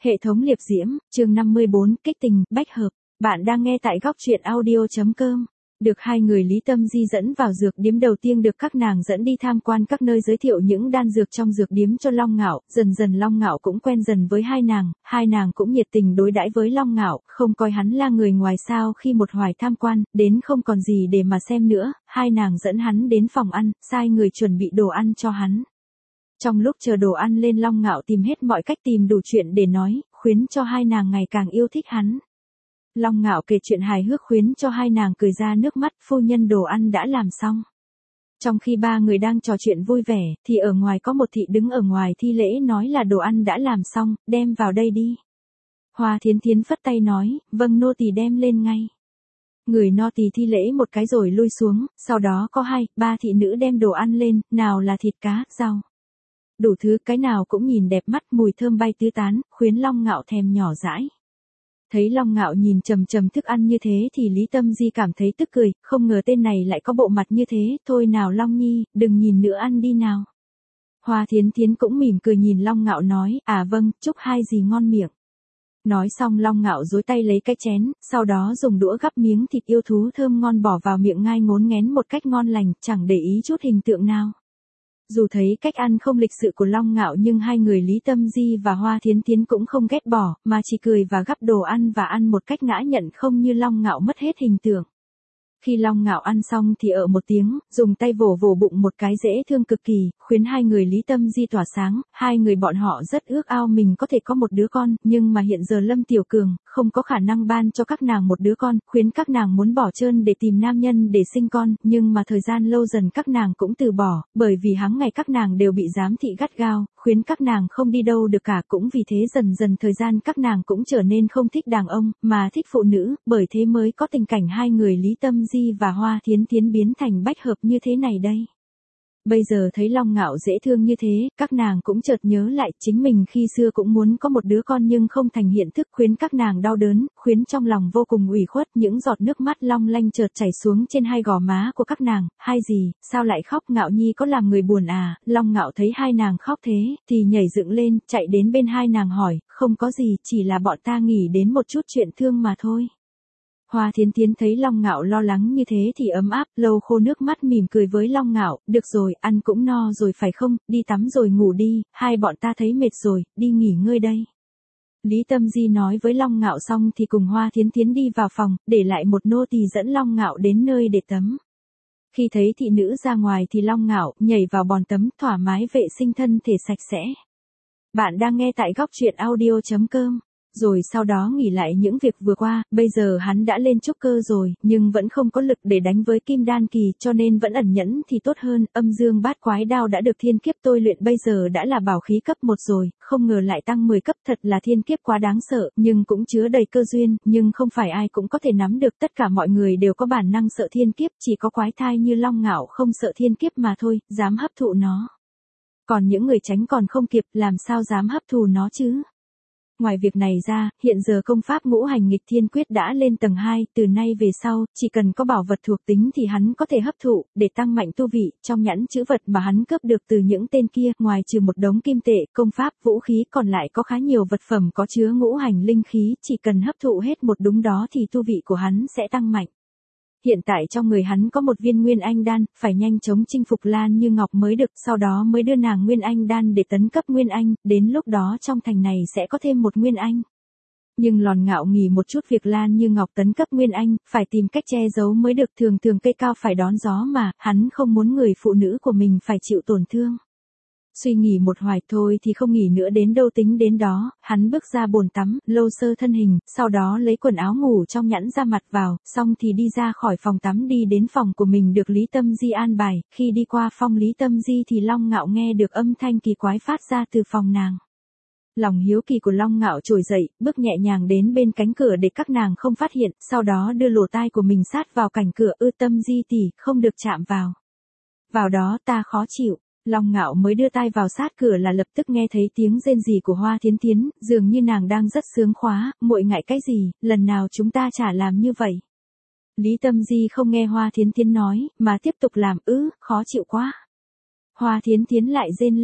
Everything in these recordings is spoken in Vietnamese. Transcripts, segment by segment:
Hệ thống liệp diễm, chương 54, kích tình, bách hợp. Bạn đang nghe tại góc truyện audio.com. Được hai người Lý Tâm Di dẫn vào dược điếm đầu tiên được các nàng dẫn đi tham quan các nơi giới thiệu những đan dược trong dược điếm cho Long Ngạo, dần dần Long Ngạo cũng quen dần với hai nàng cũng nhiệt tình đối đãi với Long Ngạo, không coi hắn là người ngoài sao khi một hoài tham quan, đến không còn gì để mà xem nữa, hai nàng dẫn hắn đến phòng ăn, sai người chuẩn bị đồ ăn cho hắn. Trong lúc chờ đồ ăn lên Long Ngạo tìm hết mọi cách tìm đủ chuyện để nói, khuyến cho hai nàng ngày càng yêu thích hắn. Long Ngạo kể chuyện hài hước khuyến cho hai nàng cười ra nước mắt, phu nhân đồ ăn đã làm xong. Trong khi ba người đang trò chuyện vui vẻ, thì ở ngoài có một thị đứng ở ngoài thi lễ nói là đồ ăn đã làm xong, đem vào đây đi. Hoa Thiến Thiến phất tay nói, vâng nô tỳ đem lên ngay. Người no tỳ thi lễ một cái rồi lui xuống, sau đó có ba thị nữ đem đồ ăn lên, nào là thịt cá, rau. Đủ thứ cái nào cũng nhìn đẹp mắt, mùi thơm bay tứ tán, khuyến Long Ngạo thèm nhỏ dãi. Thấy Long Ngạo nhìn trầm trầm thức ăn như thế thì Lý Tâm Di cảm thấy tức cười, không ngờ tên này lại có bộ mặt như thế, thôi nào Long Nhi, đừng nhìn nữa ăn đi nào. Hoa Thiến Thiến cũng mỉm cười nhìn Long Ngạo nói, à vâng, chúc hai dì ngon miệng. Nói xong Long Ngạo duỗi tay lấy cái chén, sau đó dùng đũa gắp miếng thịt yêu thú thơm ngon bỏ vào miệng ngai ngốn nghén một cách ngon lành, chẳng để ý chút hình tượng nào. Dù thấy cách ăn không lịch sự của Long Ngạo nhưng hai người Lý Tâm Di và Hoa Thiến Thiến cũng không ghét bỏ, mà chỉ cười và gắp đồ ăn và ăn một cách ngã nhận không như Long Ngạo mất hết hình tượng. Khi Long Ngạo ăn xong thì ở một tiếng, dùng tay vồ bụng một cái dễ thương cực kỳ, khuyến hai người Lý Tâm Di tỏa sáng, hai người bọn họ rất ước ao mình có thể có một đứa con, nhưng mà hiện giờ Lâm Tiểu Cường, không có khả năng ban cho các nàng một đứa con, khuyến các nàng muốn bỏ trơn để tìm nam nhân để sinh con, nhưng mà thời gian lâu dần các nàng cũng từ bỏ, bởi vì hằng ngày các nàng đều bị giám thị gắt gao, khuyến các nàng không đi đâu được cả, cũng vì thế dần dần thời gian các nàng cũng trở nên không thích đàn ông, mà thích phụ nữ, bởi thế mới có tình cảnh hai người Lý Tâm Di và Hoa Thiến Thiến biến thành bách hợp như thế này đây. Bây giờ thấy Long Ngạo dễ thương như thế, các nàng cũng chợt nhớ lại chính mình khi xưa cũng muốn có một đứa con nhưng không thành hiện thức, khuyến các nàng đau đớn, khuyến trong lòng vô cùng ủy khuất, những giọt nước mắt long lanh chợt chảy xuống trên hai gò má của các nàng, hai gì, sao lại khóc, Ngạo Nhi có làm người buồn à? Long Ngạo thấy hai nàng khóc thế, thì nhảy dựng lên, chạy đến bên hai nàng hỏi, không có gì, chỉ là bọn ta nghĩ đến một chút chuyện thương mà thôi. Hoa Thiến Thiến thấy Long Ngạo lo lắng như thế thì ấm áp, lau khô nước mắt mỉm cười với Long Ngạo, được rồi, ăn cũng no rồi phải không, đi tắm rồi ngủ đi, hai bọn ta thấy mệt rồi, đi nghỉ ngơi đây. Lý Tâm Di nói với Long Ngạo xong thì cùng Hoa Thiến Thiến đi vào phòng, để lại một nô tỳ dẫn Long Ngạo đến nơi để tắm. Khi thấy thị nữ ra ngoài thì Long Ngạo nhảy vào bồn tắm, thoải mái vệ sinh thân thể sạch sẽ. Bạn đang nghe tại góc truyện audio.com. Rồi sau đó nghĩ lại những việc vừa qua, bây giờ hắn đã lên trúc cơ rồi, nhưng vẫn không có lực để đánh với Kim Đan kỳ, cho nên vẫn ẩn nhẫn thì tốt hơn, âm dương bát quái đao đã được thiên kiếp tôi luyện bây giờ đã là bảo khí cấp 1 rồi, không ngờ lại tăng 10 cấp, thật là thiên kiếp quá đáng sợ, nhưng cũng chứa đầy cơ duyên, nhưng không phải ai cũng có thể nắm được, tất cả mọi người đều có bản năng sợ thiên kiếp, chỉ có quái thai như Long Ngạo không sợ thiên kiếp mà thôi, dám hấp thụ nó. Còn những người tránh còn không kịp, làm sao dám hấp thụ nó chứ? Ngoài việc này ra, hiện giờ công pháp ngũ hành nghịch thiên quyết đã lên tầng 2, từ nay về sau, chỉ cần có bảo vật thuộc tính thì hắn có thể hấp thụ, để tăng mạnh tu vị, trong nhẫn chữ vật mà hắn cướp được từ những tên kia, ngoài trừ một đống kim tệ, công pháp, vũ khí còn lại có khá nhiều vật phẩm có chứa ngũ hành linh khí, chỉ cần hấp thụ hết một đống đó thì tu vị của hắn sẽ tăng mạnh. Hiện tại trong người hắn có một viên Nguyên Anh đan, phải nhanh chóng chinh phục Lan Như Ngọc mới được, sau đó mới đưa nàng Nguyên Anh đan để tấn cấp Nguyên Anh, đến lúc đó trong thành này sẽ có thêm một Nguyên Anh. Nhưng Lòn Ngạo nghỉ một chút việc Lan Như Ngọc tấn cấp Nguyên Anh, phải tìm cách che giấu mới được, thường cây cao phải đón gió mà, hắn không muốn người phụ nữ của mình phải chịu tổn thương. Suy nghĩ một hoài thôi thì không nghỉ nữa đến đâu tính đến đó, hắn bước ra bồn tắm, lô sơ thân hình, sau đó lấy quần áo ngủ trong nhẫn ra mặt vào, xong thì đi ra khỏi phòng tắm đi đến phòng của mình được Lý Tâm Di an bài, khi đi qua phòng Lý Tâm Di thì Long Ngạo nghe được âm thanh kỳ quái phát ra từ phòng nàng. Lòng hiếu kỳ của Long Ngạo trồi dậy, bước nhẹ nhàng đến bên cánh cửa để các nàng không phát hiện, sau đó đưa lỗ tai của mình sát vào cạnh cửa, Tâm Di tỷ, không được chạm vào. Vào đó ta khó chịu. Long Ngạo mới đưa tay vào sát cửa là lập tức nghe thấy tiếng rên rỉ của Hoa Thiến Thiến, dường như nàng đang rất sướng khóa, muội ngại cái gì, lần nào chúng ta chả làm như vậy. Lý Tâm Di không nghe Hoa Thiến Thiến nói, mà tiếp tục làm, khó chịu quá. Hoa Thiến Thiến lại rên lên,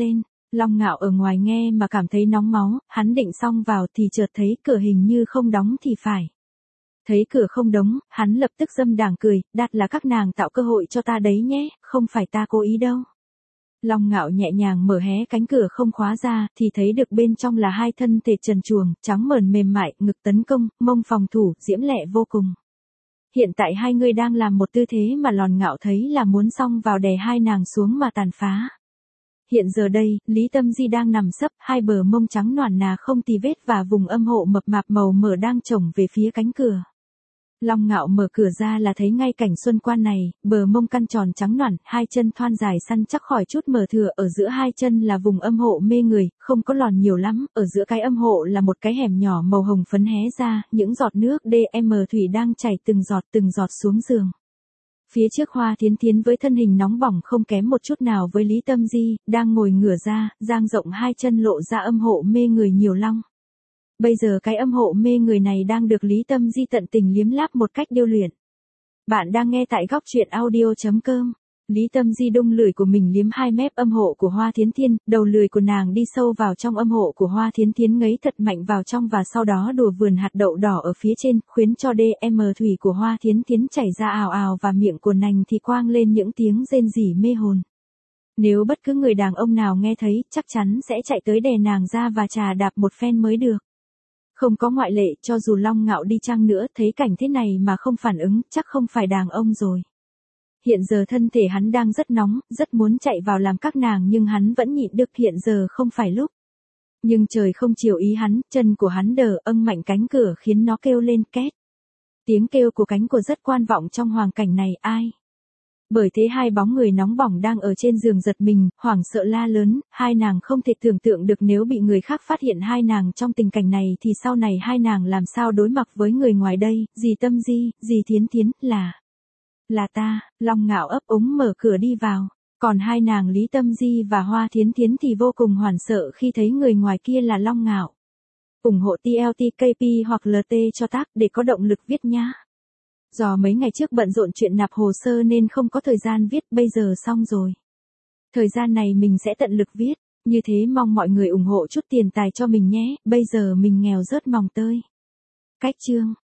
Long Ngạo ở ngoài nghe mà cảm thấy nóng máu, hắn định xông vào thì chợt thấy cửa hình như không đóng thì phải. Thấy cửa không đóng, hắn lập tức dâm đảng cười, đạt là các nàng tạo cơ hội cho ta đấy nhé, không phải ta cố ý đâu. Long Ngạo nhẹ nhàng mở hé cánh cửa không khóa ra, thì thấy được bên trong là hai thân thể trần truồng, trắng mờn mềm mại, ngực tấn công, mông phòng thủ, diễm lệ vô cùng. Hiện tại hai người đang làm một tư thế mà Lòn Ngạo thấy là muốn xông vào đè hai nàng xuống mà tàn phá. Hiện giờ đây, Lý Tâm Di đang nằm sấp, hai bờ mông trắng nõn nà không tì vết và vùng âm hộ mập mạp màu mỡ đang chồng về phía cánh cửa. Long Ngạo mở cửa ra là thấy ngay cảnh xuân quan này, bờ mông căn tròn trắng nõn, hai chân thon dài săn chắc khỏi chút mờ thừa, ở giữa hai chân là vùng âm hộ mê người, không có lòn nhiều lắm, ở giữa cái âm hộ là một cái hẻm nhỏ màu hồng phấn hé ra, những giọt nước DM thủy đang chảy từng giọt xuống giường. Phía trước Hoa Thiến Thiến với thân hình nóng bỏng không kém một chút nào với Lý Tâm Di, đang ngồi ngửa ra, dang rộng hai chân lộ ra âm hộ mê người nhiều long. Bây giờ cái âm hộ mê người này đang được Lý Tâm Di tận tình liếm láp một cách điêu luyện. Bạn đang nghe tại góc truyện audio.com. Lý Tâm Di đung lưỡi của mình liếm hai mép âm hộ của Hoa Thiến Thiến, đầu lưỡi của nàng đi sâu vào trong âm hộ của Hoa Thiến Thiến ngấy thật mạnh vào trong và sau đó đùa vườn hạt đậu đỏ ở phía trên, khuyến cho DM thủy của Hoa Thiến Thiến chảy ra ào ào và miệng của nàng thì quang lên những tiếng rên rỉ mê hồn. Nếu bất cứ người đàn ông nào nghe thấy, chắc chắn sẽ chạy tới đè nàng ra và chà đạp một phen mới được. Không có ngoại lệ, cho dù Long Ngạo đi chăng nữa, thấy cảnh thế này mà không phản ứng, chắc không phải đàn ông rồi. Hiện giờ thân thể hắn đang rất nóng, rất muốn chạy vào làm các nàng nhưng hắn vẫn nhịn được, hiện giờ không phải lúc. Nhưng trời không chiều ý hắn, chân của hắn đờ âng mạnh cánh cửa khiến nó kêu lên két. Tiếng kêu của cánh cửa rất quan vọng trong hoàn cảnh này, ai? Bởi thế hai bóng người nóng bỏng đang ở trên giường giật mình, hoảng sợ la lớn, hai nàng không thể tưởng tượng được nếu bị người khác phát hiện hai nàng trong tình cảnh này thì sau này hai nàng làm sao đối mặt với người ngoài đây, dì Tâm Di, dì Thiến Thiến, là ta. Long Ngạo ấp úng mở cửa đi vào, còn hai nàng Lý Tâm Di và Hoa Thiến Thiến thì vô cùng hoảng sợ khi thấy người ngoài kia là Long Ngạo. Ủng hộ TLTKP hoặc LT cho tác để có động lực viết nhá. Do mấy ngày trước bận rộn chuyện nạp hồ sơ nên không có thời gian viết, bây giờ xong rồi. Thời gian này mình sẽ tận lực viết, như thế mong mọi người ủng hộ chút tiền tài cho mình nhé, bây giờ mình nghèo rớt mồng tơi. Cách chương